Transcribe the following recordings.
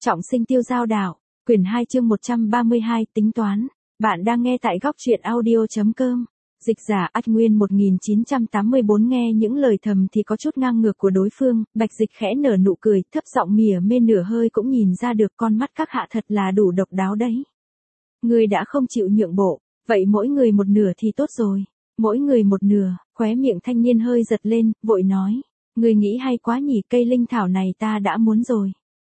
Trọng sinh tiêu giao đạo, quyển 2 chương 132 tính toán. Bạn đang nghe tại góc truyện audio.com. Dịch giả Ách Nguyên 1984 nghe những lời thầm thì có chút ngang ngược của đối phương, Bạch Dịch khẽ nở nụ cười, thấp giọng mỉa mê nửa hơi cũng nhìn ra được con mắt các hạ thật là đủ độc đáo đấy. Người đã không chịu nhượng bộ, vậy mỗi người một nửa thì tốt rồi. Mỗi người một nửa, khóe miệng thanh niên hơi giật lên, vội nói. Người nghĩ hay quá nhỉ, cây linh thảo này ta đã muốn rồi.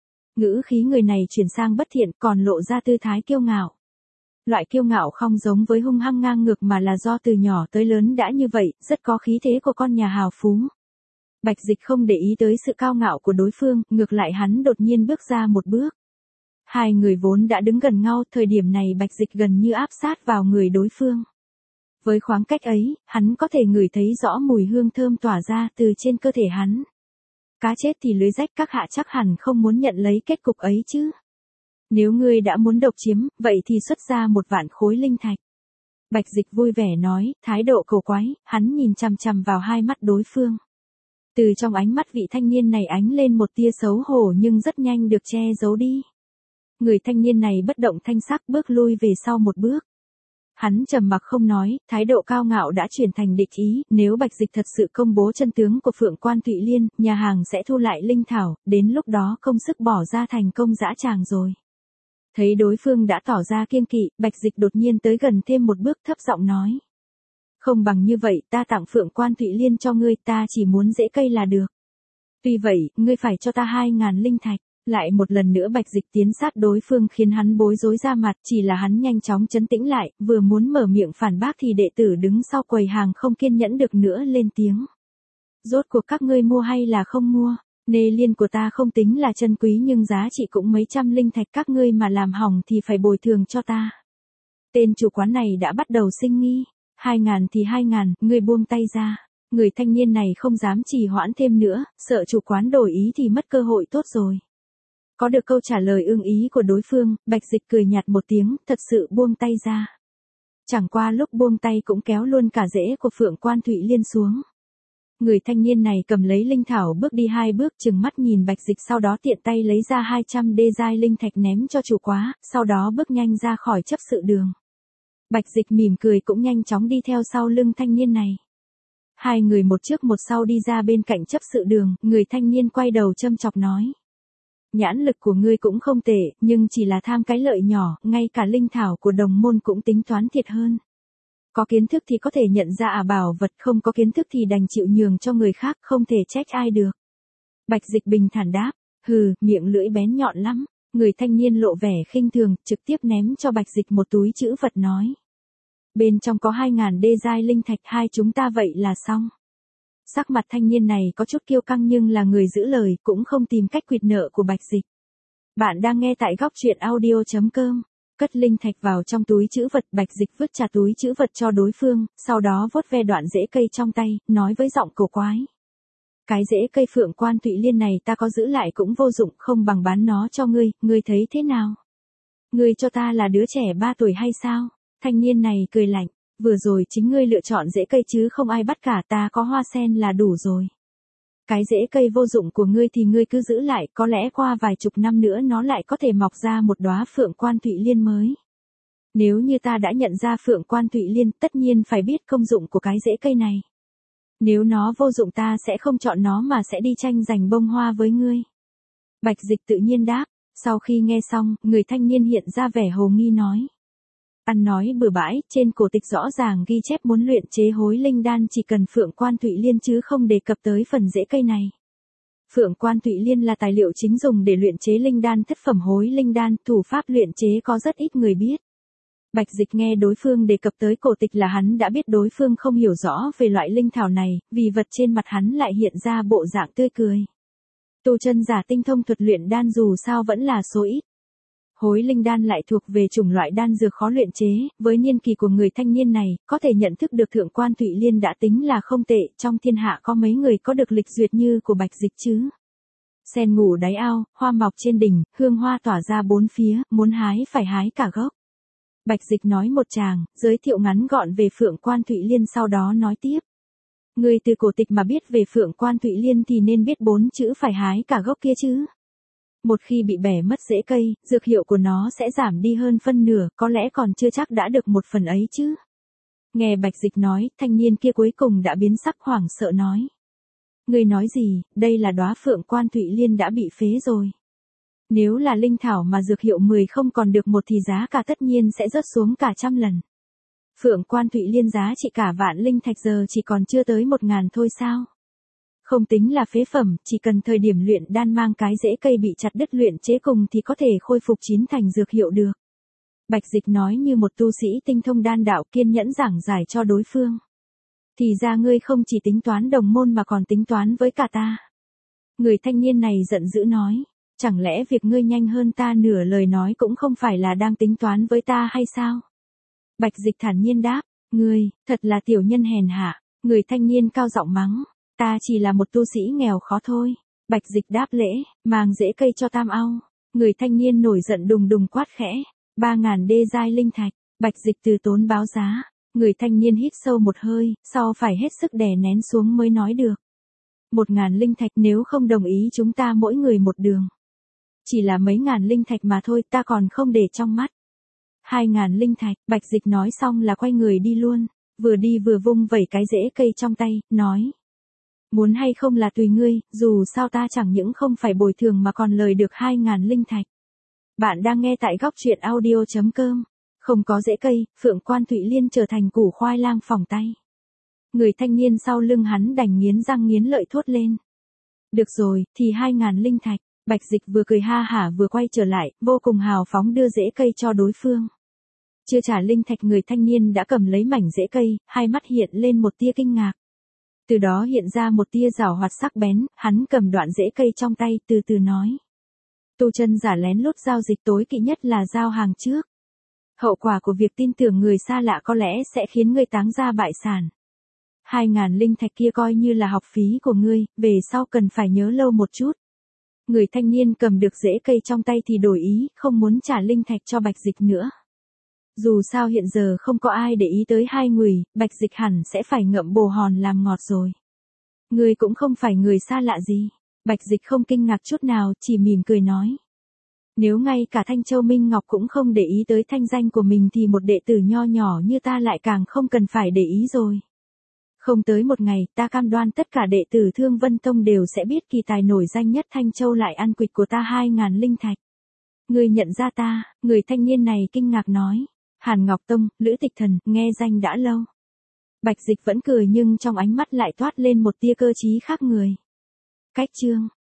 Ngữ khí người này chuyển sang bất thiện, còn lộ ra tư thái kiêu ngạo. Loại kiêu ngạo không giống với hung hăng ngang ngược mà là do từ nhỏ tới lớn đã như vậy, rất có khí thế của con nhà hào phú. Bạch Dịch không để ý tới sự cao ngạo của đối phương, ngược lại hắn đột nhiên bước ra một bước. Hai người vốn đã đứng gần nhau, thời điểm này Bạch Dịch gần như áp sát vào người đối phương. Với khoảng cách ấy, hắn có thể ngửi thấy rõ mùi hương thơm tỏa ra từ trên cơ thể hắn. Cá chết thì lưới rách, các hạ chắc hẳn không muốn nhận lấy kết cục ấy chứ. Nếu ngươi đã muốn độc chiếm, vậy thì xuất ra 1.000 khối linh thạch. Bạch Dịch vui vẻ nói, thái độ cầu quái, hắn nhìn chằm chằm vào hai mắt đối phương. Từ trong ánh mắt vị thanh niên này ánh lên một tia xấu hổ nhưng rất nhanh được che giấu đi. Người thanh niên này bất động thanh sắc bước lui về sau một bước. Hắn trầm mặc không nói, thái độ cao ngạo đã chuyển thành địch ý, nếu Bạch Dịch thật sự công bố chân tướng của Phượng Quan Thụy Liên, nhà hàng sẽ thu lại linh thảo, đến lúc đó công sức bỏ ra thành công dã tràng rồi. Thấy đối phương đã tỏ ra kiêng kỵ, Bạch Dịch đột nhiên tới gần thêm một bước, thấp giọng nói. Không bằng như vậy, ta tặng Phượng Quan Thụy Liên cho ngươi, ta chỉ muốn rễ cây là được. Tuy vậy, ngươi phải cho ta 2.000 linh thạch. Lại một lần nữa Bạch Dịch tiến sát đối phương khiến hắn bối rối ra mặt, chỉ là hắn nhanh chóng trấn tĩnh lại, vừa muốn mở miệng phản bác thì đệ tử đứng sau quầy hàng không kiên nhẫn được nữa lên tiếng. Rốt cuộc các ngươi mua hay là không mua? Nê liên của ta không tính là chân quý nhưng giá trị cũng mấy trăm linh thạch, các ngươi mà làm hỏng thì phải bồi thường cho ta. Tên chủ quán này đã bắt đầu sinh nghi. 2.000 thì 2.000, ngươi buông tay ra. Người thanh niên này không dám trì hoãn thêm nữa, sợ chủ quán đổi ý thì mất cơ hội tốt rồi. Có được câu trả lời ưng ý của đối phương, Bạch Dịch cười nhạt một tiếng, thật sự buông tay ra. Chẳng qua lúc buông tay cũng kéo luôn cả rễ của Phượng Quan Thụy Liên xuống. Người thanh niên này cầm lấy linh thảo bước đi 2 bước, chừng mắt nhìn Bạch Dịch, sau đó tiện tay lấy ra 200 đê giai linh thạch ném cho chủ quá, sau đó bước nhanh ra khỏi chấp sự đường. Bạch Dịch mỉm cười cũng nhanh chóng đi theo sau lưng thanh niên này. Hai người một trước một sau đi ra bên cạnh chấp sự đường, người thanh niên quay đầu châm chọc nói. Nhãn lực của ngươi cũng không tệ, nhưng chỉ là tham cái lợi nhỏ, ngay cả linh thảo của đồng môn cũng tính toán thiệt hơn. Có kiến thức thì có thể nhận ra bảo vật, không có kiến thức thì đành chịu nhường cho người khác, không thể trách ai được. Bạch Dịch bình thản đáp, hừ, miệng lưỡi bén nhọn lắm. Người thanh niên lộ vẻ khinh thường, trực tiếp ném cho Bạch Dịch một túi trữ vật nói. Bên trong có 2.000 đê giai linh thạch, hai chúng ta vậy là xong. Sắc mặt thanh niên này có chút kiêu căng nhưng là người giữ lời, cũng không tìm cách quỵt nợ của Bạch Dịch. Bạn đang nghe tại góc truyện audio.com. Cất linh thạch vào trong túi trữ vật, Bạch Dịch vứt trả túi trữ vật cho đối phương, sau đó vuốt ve đoạn rễ cây trong tay, nói với giọng cổ quái. Cái rễ cây Phượng Quan Thụy Liên này ta có giữ lại cũng vô dụng, không bằng bán nó cho ngươi, ngươi thấy thế nào? Ngươi cho ta là đứa trẻ 3 tuổi hay sao? Thanh niên này cười lạnh. Vừa rồi chính ngươi lựa chọn rễ cây chứ không ai bắt cả, ta có hoa sen là đủ rồi. Cái rễ cây vô dụng của ngươi thì ngươi cứ giữ lại, có lẽ qua vài chục năm nữa nó lại có thể mọc ra một đóa Phượng Quan Thụy Liên mới. Nếu như ta đã nhận ra Phượng Quan Thụy Liên, tất nhiên phải biết công dụng của cái rễ cây này. Nếu nó vô dụng ta sẽ không chọn nó mà sẽ đi tranh giành bông hoa với ngươi. Bạch Dịch tự nhiên đáp, sau khi nghe xong, người thanh niên hiện ra vẻ hồ nghi nói. Ăn nói bừa bãi, trên cổ tịch rõ ràng ghi chép muốn luyện chế hối linh đan chỉ cần Phượng Quan Thụy Liên chứ không đề cập tới phần rễ cây này. Phượng Quan Thụy Liên là tài liệu chính dùng để luyện chế linh đan, thất phẩm hối linh đan, thủ pháp luyện chế có rất ít người biết. Bạch Dịch nghe đối phương đề cập tới cổ tịch là hắn đã biết đối phương không hiểu rõ về loại linh thảo này, vì vật trên mặt hắn lại hiện ra bộ dạng tươi cười. Tu chân giả tinh thông thuật luyện đan dù sao vẫn là số ít. Hối linh đan lại thuộc về chủng loại đan dược khó luyện chế, với niên kỳ của người thanh niên này, có thể nhận thức được Thượng Quan Thụy Liên đã tính là không tệ, trong thiên hạ có mấy người có được lịch duyệt như của Bạch Dịch chứ. Sen ngủ đáy ao, hoa mọc trên đỉnh, hương hoa tỏa ra bốn phía, muốn hái phải hái cả gốc. Bạch Dịch nói một tràng, giới thiệu ngắn gọn về Phượng Quan Thụy Liên, sau đó nói tiếp. Người từ cổ tịch mà biết về Phượng Quan Thụy Liên thì nên biết 4 chữ phải hái cả gốc kia chứ. Một khi bị bẻ mất rễ cây, dược hiệu của nó sẽ giảm đi hơn phân nửa, có lẽ còn chưa chắc đã được một phần ấy chứ. Nghe Bạch Dịch nói, thanh niên kia cuối cùng đã biến sắc hoảng sợ nói. Ngươi nói gì, đây là đóa phượng quan Thụy Liên đã bị phế rồi. Nếu là linh thảo mà dược hiệu 10 không còn được một thì giá cả tất nhiên sẽ rớt xuống cả trăm lần. Phượng quan Thụy Liên giá trị cả vạn linh thạch giờ chỉ còn chưa tới 1.000 thôi sao? Không tính là phế phẩm, chỉ cần thời điểm luyện đan mang cái rễ cây bị chặt đứt luyện chế cùng thì có thể khôi phục chín thành dược hiệu được. Bạch Dịch nói như một tu sĩ tinh thông đan đạo kiên nhẫn giảng giải cho đối phương. Thì ra ngươi không chỉ tính toán đồng môn mà còn tính toán với cả ta. Người thanh niên này giận dữ nói, chẳng lẽ việc ngươi nhanh hơn ta nửa lời nói cũng không phải là đang tính toán với ta hay sao? Bạch Dịch thản nhiên đáp, ngươi, thật là tiểu nhân hèn hạ. Người thanh niên cao giọng mắng, ta chỉ là một tu sĩ nghèo khó thôi. Bạch Dịch đáp lễ, mang rễ cây cho Tam Ao. Người thanh niên nổi giận đùng đùng quát khẽ, 3.000 đê giai linh thạch. Bạch Dịch từ tốn báo giá. Người thanh niên hít sâu một hơi, sau phải hết sức đè nén xuống mới nói được. 1.000 linh thạch, nếu không đồng ý chúng ta mỗi người một đường. Chỉ là mấy ngàn linh thạch mà thôi, ta còn không để trong mắt. 2.000 linh thạch, Bạch Dịch nói xong là quay người đi luôn, vừa đi vừa vung vẩy cái rễ cây trong tay, nói. Muốn hay không là tùy ngươi, dù sao ta chẳng những không phải bồi thường mà còn lời được 2.000 linh thạch. Bạn đang nghe tại góc truyện audio.com. Không có rễ cây, Phượng quan Thụy Liên trở thành củ khoai lang phỏng tay. Người thanh niên sau lưng hắn đành nghiến răng nghiến lợi thốt lên. Được rồi, thì 2.000 linh thạch. Bạch Dịch vừa cười ha hả vừa quay trở lại, vô cùng hào phóng đưa rễ cây cho đối phương. Chưa trả linh thạch, người thanh niên đã cầm lấy mảnh rễ cây, hai mắt hiện lên một tia kinh ngạc. Từ đó hiện ra một tia giảo hoạt sắc bén, hắn cầm đoạn rễ cây trong tay từ từ nói. Tu chân giả lén lút giao dịch tối kỵ nhất là giao hàng trước. Hậu quả của việc tin tưởng người xa lạ có lẽ sẽ khiến ngươi táng ra bại sản. 2.000 linh thạch kia coi như là học phí của ngươi, về sau cần phải nhớ lâu một chút. Người thanh niên cầm được rễ cây trong tay thì đổi ý, không muốn trả linh thạch cho Bạch Dịch nữa. Dù sao hiện giờ không có ai để ý tới hai người, Bạch Dịch hẳn sẽ phải ngậm bồ hòn làm ngọt rồi. Ngươi cũng không phải người xa lạ gì. Bạch Dịch không kinh ngạc chút nào, chỉ mỉm cười nói. Nếu ngay cả Thanh Châu Minh Ngọc cũng không để ý tới thanh danh của mình thì một đệ tử nho nhỏ như ta lại càng không cần phải để ý rồi. Không tới một ngày, ta cam đoan tất cả đệ tử Thương Vân Tông đều sẽ biết kỳ tài nổi danh nhất Thanh Châu lại ăn quỵt của ta 2.000 linh thạch. Người nhận ra ta, người thanh niên này kinh ngạc nói. Hàn Ngọc Tông, Lữ Tịch Thần, nghe danh đã lâu. Bạch Dịch vẫn cười nhưng trong ánh mắt lại toát lên một tia cơ trí khác người. Cách chương